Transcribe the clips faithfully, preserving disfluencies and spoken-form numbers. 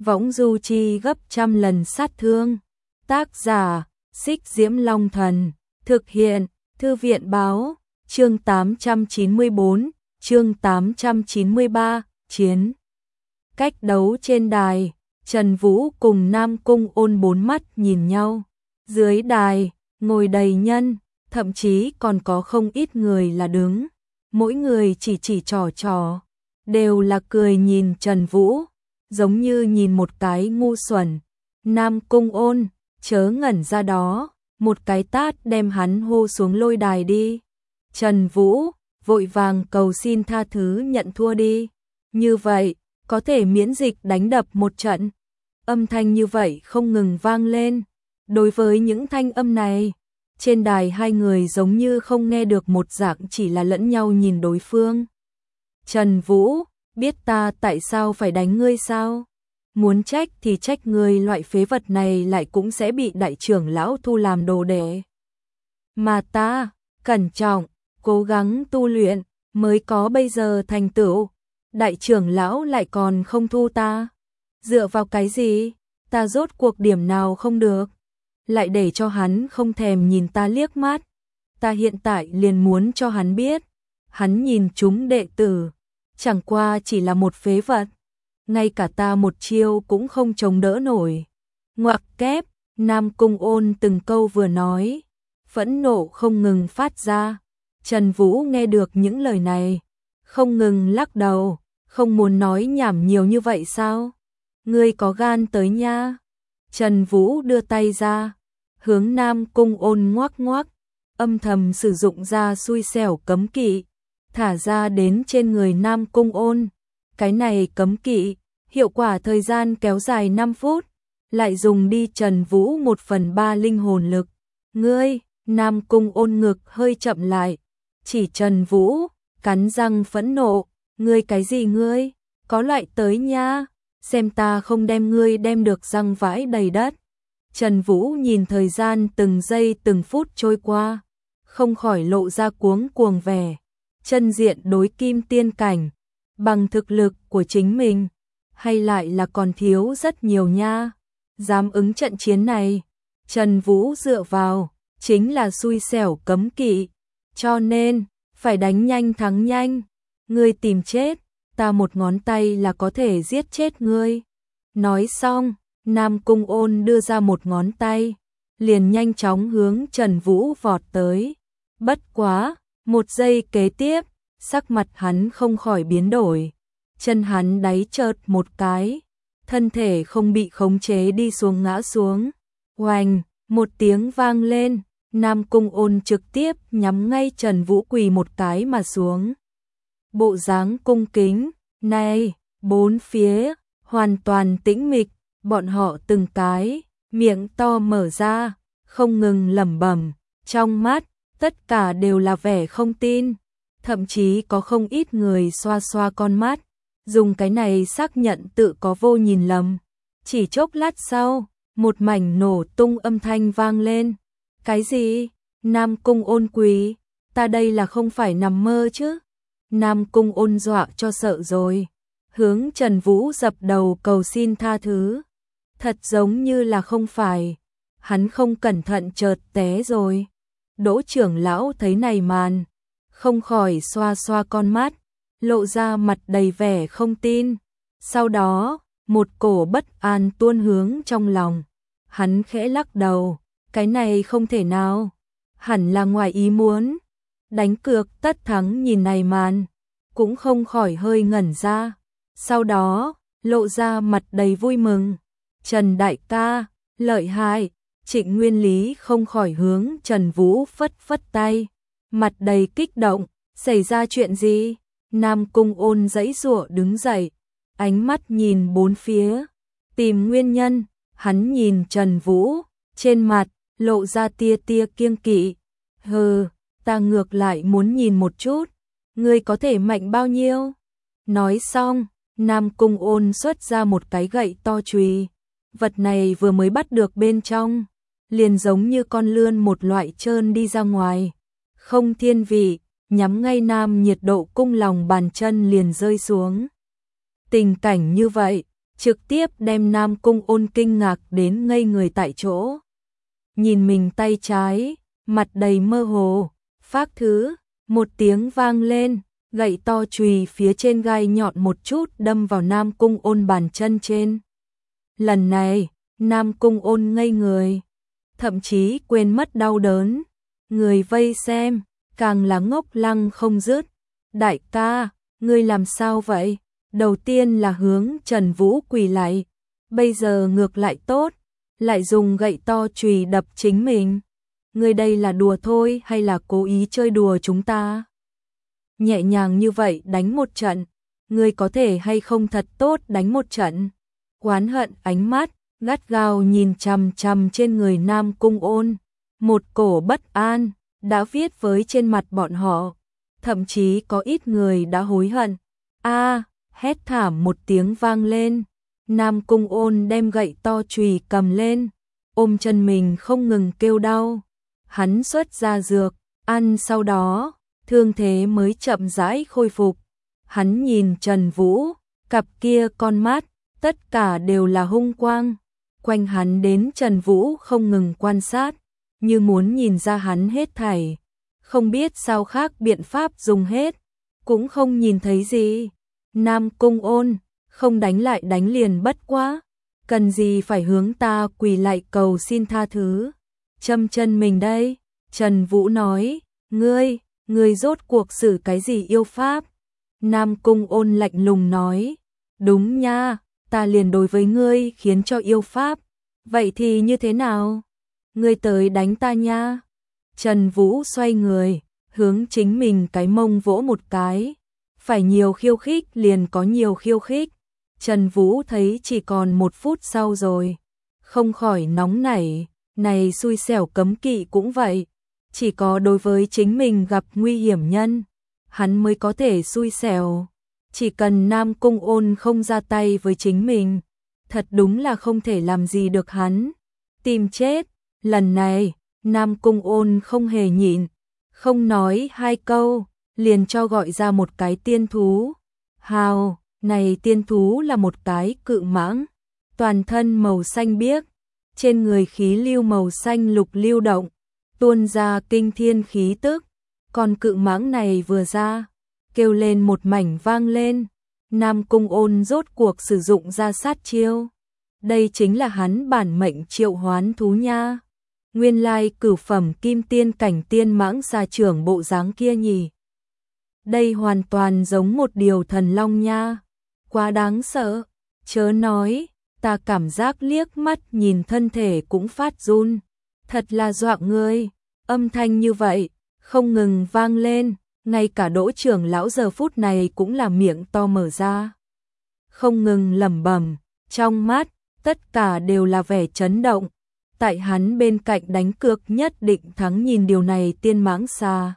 võng du chi gấp trăm lần sát thương. Tác giả, Xích Diễm Long Thần, thực hiện, Thư viện báo, chương tám trăm chín mươi bốn, chương tám trăm chín mươi ba, chiến. Cách đấu trên đài, Trần Vũ cùng Nam Cung Ôn bốn mắt nhìn nhau. Dưới đài, ngồi đầy nhân, thậm chí còn có không ít người là đứng. Mỗi người chỉ chỉ trò trò, đều là cười nhìn Trần Vũ, giống như nhìn một cái ngu xuẩn. Nam Cung Ôn, chớ ngẩn ra đó, một cái tát đem hắn hô xuống lôi đài đi. Trần Vũ, vội vàng cầu xin tha thứ nhận thua đi. Như vậy, có thể miễn dịch đánh đập một trận. Âm thanh như vậy không ngừng vang lên. Đối với những thanh âm này, trên đài hai người giống như không nghe được một dạng, chỉ là lẫn nhau nhìn đối phương. Trần Vũ, biết ta tại sao phải đánh ngươi sao? Muốn trách thì trách ngươi, loại phế vật này lại cũng sẽ bị đại trưởng lão thu làm đồ đệ. Mà ta, cẩn trọng, cố gắng tu luyện, mới có bây giờ thành tựu. Đại trưởng lão lại còn không thu ta. Dựa vào cái gì? Ta rốt cuộc điểm nào không được? Lại để cho hắn không thèm nhìn ta liếc mắt. Ta hiện tại liền muốn cho hắn biết, hắn nhìn chúng đệ tử, chẳng qua chỉ là một phế vật. Ngay cả ta một chiêu cũng không chống đỡ nổi. Ngoặc kép, Nam Cung Ôn từng câu vừa nói, phẫn nộ không ngừng phát ra. Trần Vũ nghe được những lời này, không ngừng lắc đầu, không muốn nói nhảm nhiều như vậy sao? Ngươi có gan tới nha. Trần Vũ đưa tay ra, hướng Nam Cung Ôn ngoắc ngoắc, âm thầm sử dụng ra xui xẻo cấm kỵ, thả ra đến trên người Nam Cung Ôn. Cái này cấm kỵ, hiệu quả thời gian kéo dài năm phút, lại dùng đi Trần Vũ một phần ba linh hồn lực. Ngươi, Nam Cung Ôn ngực hơi chậm lại, chỉ Trần Vũ, cắn răng phẫn nộ, ngươi cái gì ngươi, có loại tới nha, xem ta không đem ngươi đem được răng vãi đầy đất. Trần Vũ nhìn thời gian từng giây từng phút trôi qua, không khỏi lộ ra cuống cuồng vẻ, chân diện đối kim tiên cảnh, bằng thực lực của chính mình, hay lại là còn thiếu rất nhiều nha. Dám ứng trận chiến này, Trần Vũ dựa vào, chính là xui xẻo cấm kỵ, cho nên, phải đánh nhanh thắng nhanh. Ngươi tìm chết, ta một ngón tay là có thể giết chết ngươi. Nói xong, Nam Cung Ôn đưa ra một ngón tay, liền nhanh chóng hướng Trần Vũ vọt tới. Bất quá, một giây kế tiếp, sắc mặt hắn không khỏi biến đổi. Chân hắn đáy chợt một cái, thân thể không bị khống chế đi xuống ngã xuống. Oành, một tiếng vang lên, Nam Cung Ôn trực tiếp nhắm ngay Trần Vũ quỳ một cái mà xuống. Bộ dáng cung kính, này, bốn phía, hoàn toàn tĩnh mịch, bọn họ từng cái, miệng to mở ra, không ngừng lẩm bẩm, trong mắt, tất cả đều là vẻ không tin, thậm chí có không ít người xoa xoa con mắt, dùng cái này xác nhận tự có vô nhìn lầm. Chỉ chốc lát sau, một mảnh nổ tung âm thanh vang lên. Cái gì? Nam Cung Ôn quỳ, ta đây là không phải nằm mơ chứ? Nam Cung Ôn dọa cho sợ rồi, hướng Trần Vũ dập đầu cầu xin tha thứ. Thật giống như là không phải, hắn không cẩn thận chợt té rồi. Đỗ trưởng lão thấy này màn, không khỏi xoa xoa con mắt, lộ ra mặt đầy vẻ không tin. Sau đó, một cổ bất an tuôn hướng trong lòng. Hắn khẽ lắc đầu, cái này không thể nào, hẳn là ngoài ý muốn. Đánh cược tất thắng nhìn này màn, cũng không khỏi hơi ngẩn ra. Sau đó, lộ ra mặt đầy vui mừng. Trần đại ca, lợi hại. Trịnh Nguyên Lý không khỏi hướng Trần Vũ phất phất tay, mặt đầy kích động. Xảy ra chuyện gì? Nam Cung Ôn giãy giụa đứng dậy, ánh mắt nhìn bốn phía, tìm nguyên nhân. Hắn nhìn Trần Vũ, trên mặt lộ ra tia tia kiêng kỵ. Hừ, ta ngược lại muốn nhìn một chút, ngươi có thể mạnh bao nhiêu? Nói xong, Nam Cung Ôn xuất ra một cái gậy to chùy. Vật này vừa mới bắt được bên trong, liền giống như con lươn một loại trơn đi ra ngoài. Không thiên vị, nhắm ngay Nam Nhiệt Độ Cung lòng bàn chân liền rơi xuống. Tình cảnh như vậy, trực tiếp đem Nam Cung Ôn kinh ngạc đến ngây người tại chỗ. Nhìn mình tay trái, mặt đầy mơ hồ, phác thứ, một tiếng vang lên, gậy to chùy phía trên gai nhọn một chút đâm vào Nam Cung Ôn bàn chân trên. Lần này, Nam Cung Ôn ngây người, thậm chí quên mất đau đớn. Người vây xem, càng là ngốc lăng không dứt. Đại ca, ngươi làm sao vậy? Đầu tiên là hướng Trần Vũ quỳ lại, bây giờ ngược lại tốt, lại dùng gậy to chùy đập chính mình. Ngươi đây là đùa thôi hay là cố ý chơi đùa chúng ta? Nhẹ nhàng như vậy đánh một trận, ngươi có thể hay không thật tốt đánh một trận? Oán hận ánh mắt, gắt gao nhìn chằm chằm trên người Nam Cung Ôn, một cổ bất an đã viết với trên mặt bọn họ, thậm chí có ít người đã hối hận. A, hét thảm một tiếng vang lên, Nam Cung Ôn đem gậy to chùy cầm lên, ôm chân mình không ngừng kêu đau. Hắn xuất ra dược, ăn sau đó, thương thế mới chậm rãi khôi phục. Hắn nhìn Trần Vũ, cặp kia con mắt, tất cả đều là hung quang. Quanh hắn đến Trần Vũ không ngừng quan sát, như muốn nhìn ra hắn hết thảy. Không biết sao khác biện pháp dùng hết, cũng không nhìn thấy gì. Nam Cung Ôn, không đánh lại đánh liền bất quá, cần gì phải hướng ta quỳ lại cầu xin tha thứ. Châm chân mình đây, Trần Vũ nói, ngươi, ngươi rốt cuộc xử cái gì yêu pháp? Nam Cung Ôn lạnh lùng nói, đúng nha, ta liền đối với ngươi khiến cho yêu pháp, vậy thì như thế nào? Ngươi tới đánh ta nha. Trần Vũ xoay người, hướng chính mình cái mông vỗ một cái, phải nhiều khiêu khích liền có nhiều khiêu khích. Trần Vũ thấy chỉ còn một phút sau rồi, không khỏi nóng nảy, này xui xẻo cấm kỵ cũng vậy, chỉ có đối với chính mình gặp nguy hiểm nhân, hắn mới có thể xui xẻo. Chỉ cần Nam Cung Ôn không ra tay với chính mình, thật đúng là không thể làm gì được hắn. Tìm chết, lần này, Nam Cung Ôn không hề nhịn, không nói hai câu, liền cho gọi ra một cái tiên thú. Hào, này tiên thú là một cái cự mãng, toàn thân màu xanh biếc, trên người khí lưu màu xanh lục lưu động, tuôn ra kinh thiên khí tức. Còn cự mãng này vừa ra, kêu lên một mảnh vang lên, Nam Cung Ôn rốt cuộc sử dụng ra sát chiêu. Đây chính là hắn bản mệnh triệu hoán thú nha. Nguyên lai cửu phẩm kim tiên cảnh tiên mãng xà trưởng bộ dáng kia nhỉ. Đây hoàn toàn giống một điều thần long nha. Quá đáng sợ, chớ nói, ta cảm giác liếc mắt nhìn thân thể cũng phát run. Thật là dọa người, âm thanh như vậy, không ngừng vang lên, ngay cả Đỗ trưởng lão giờ phút này cũng là miệng to mở ra. Không ngừng lẩm bẩm, trong mắt, tất cả đều là vẻ chấn động. Tại hắn bên cạnh đánh cược nhất định thắng nhìn điều này tiên mãng xà.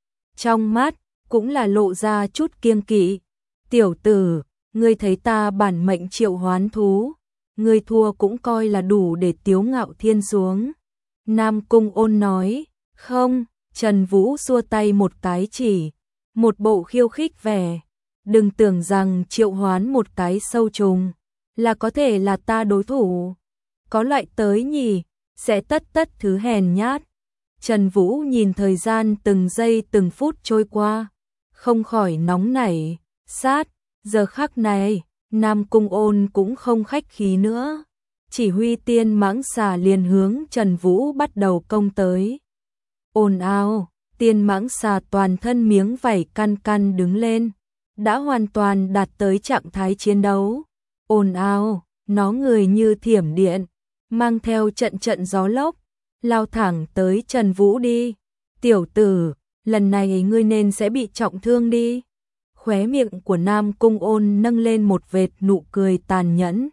Trong mắt, cũng là lộ ra chút kiêng kỵ. Tiểu tử, ngươi thấy ta bản mệnh triệu hoán thú, ngươi thua cũng coi là đủ để tiếu ngạo thiên xuống. Nam Cung Ôn nói, không, Trần Vũ xua tay một cái chỉ, một bộ khiêu khích vẻ. Đừng tưởng rằng triệu hoán một cái sâu trùng, là có thể là ta đối thủ. Có loại tới nhỉ, sẽ tất tất thứ hèn nhát. Trần Vũ nhìn thời gian từng giây từng phút trôi qua, không khỏi nóng nảy, sát, giờ khắc này, Nam Cung Ôn cũng không khách khí nữa. Chỉ huy tiên mãng xà liền hướng Trần Vũ bắt đầu công tới. Ồn ào, tiên mãng xà toàn thân miếng vảy căn căn đứng lên, đã hoàn toàn đạt tới trạng thái chiến đấu. Ồn ào, nó người như thiểm điện, mang theo trận trận gió lốc, lao thẳng tới Trần Vũ đi. Tiểu tử, lần này ngươi nên sẽ bị trọng thương đi. Khóe miệng của Nam Cung Ôn nâng lên một vệt nụ cười tàn nhẫn.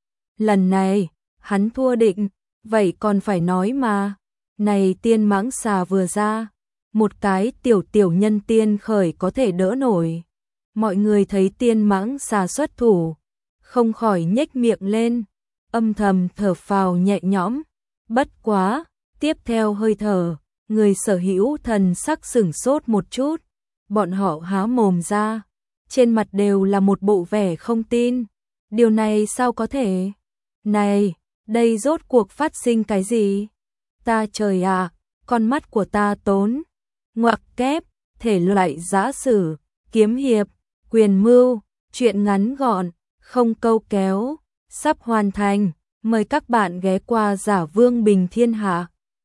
Lần này, hắn thua định, vậy còn phải nói mà. Này tiên mãng xà vừa ra, một cái tiểu tiểu nhân tiên khởi có thể đỡ nổi. Mọi người thấy tiên mãng xà xuất thủ, không khỏi nhếch miệng lên, âm thầm thở phào nhẹ nhõm. Bất quá, tiếp theo hơi thở, người sở hữu thần sắc sửng sốt một chút. Bọn họ há mồm ra, trên mặt đều là một bộ vẻ không tin. Điều này sao có thể? Này, đây rốt cuộc phát sinh cái gì? Ta trời ạ, con mắt của ta tốn. Ngoặc kép, thể loại giã sử, kiếm hiệp, quyền mưu, truyện ngắn gọn, không câu kéo, sắp hoàn thành. Mời các bạn ghé qua Giả Vương Bình Thiên Hạ.